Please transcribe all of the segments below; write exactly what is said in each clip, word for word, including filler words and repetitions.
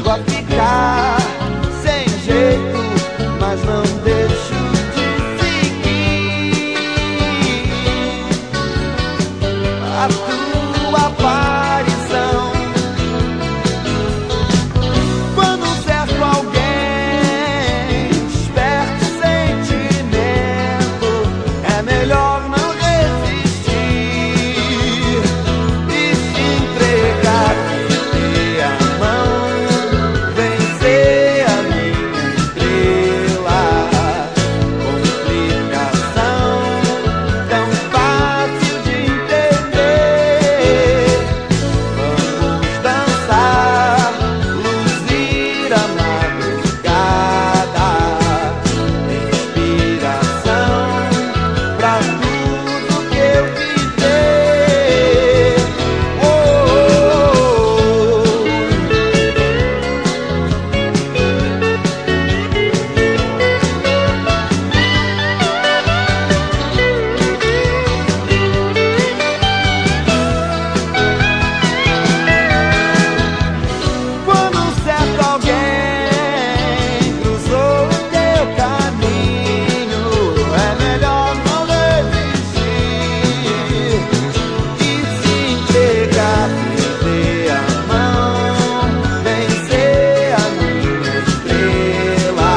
chego a ficar sem jeito, mas não deixo de seguir a tua aparição. Quando um certo alguém desperta o sentimento, é melhor não resistir e se entregar, perder a mão, vencer a minha estrela. Complicação tão fácil de entender. Vamos dançar, luzir a madrugada, inspiração pra tudo que eu viver. Oh, oh, oh. Quando um certo alguém cruzou o teu caminho, é melhor não resistir e se entregar, perder a mão, vencer a minha estrela.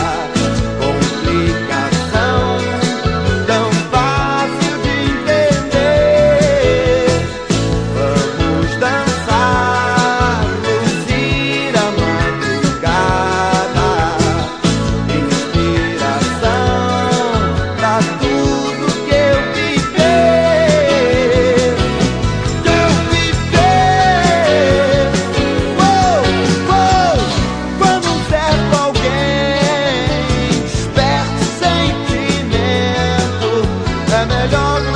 Complicação tão fácil de entender. Vamos dançar, luzir a madrugada, inspiração pra tudo que eu viver, que eu viver. Oh, oh. Quando um certo alguém desperta o sentimento, é melhor não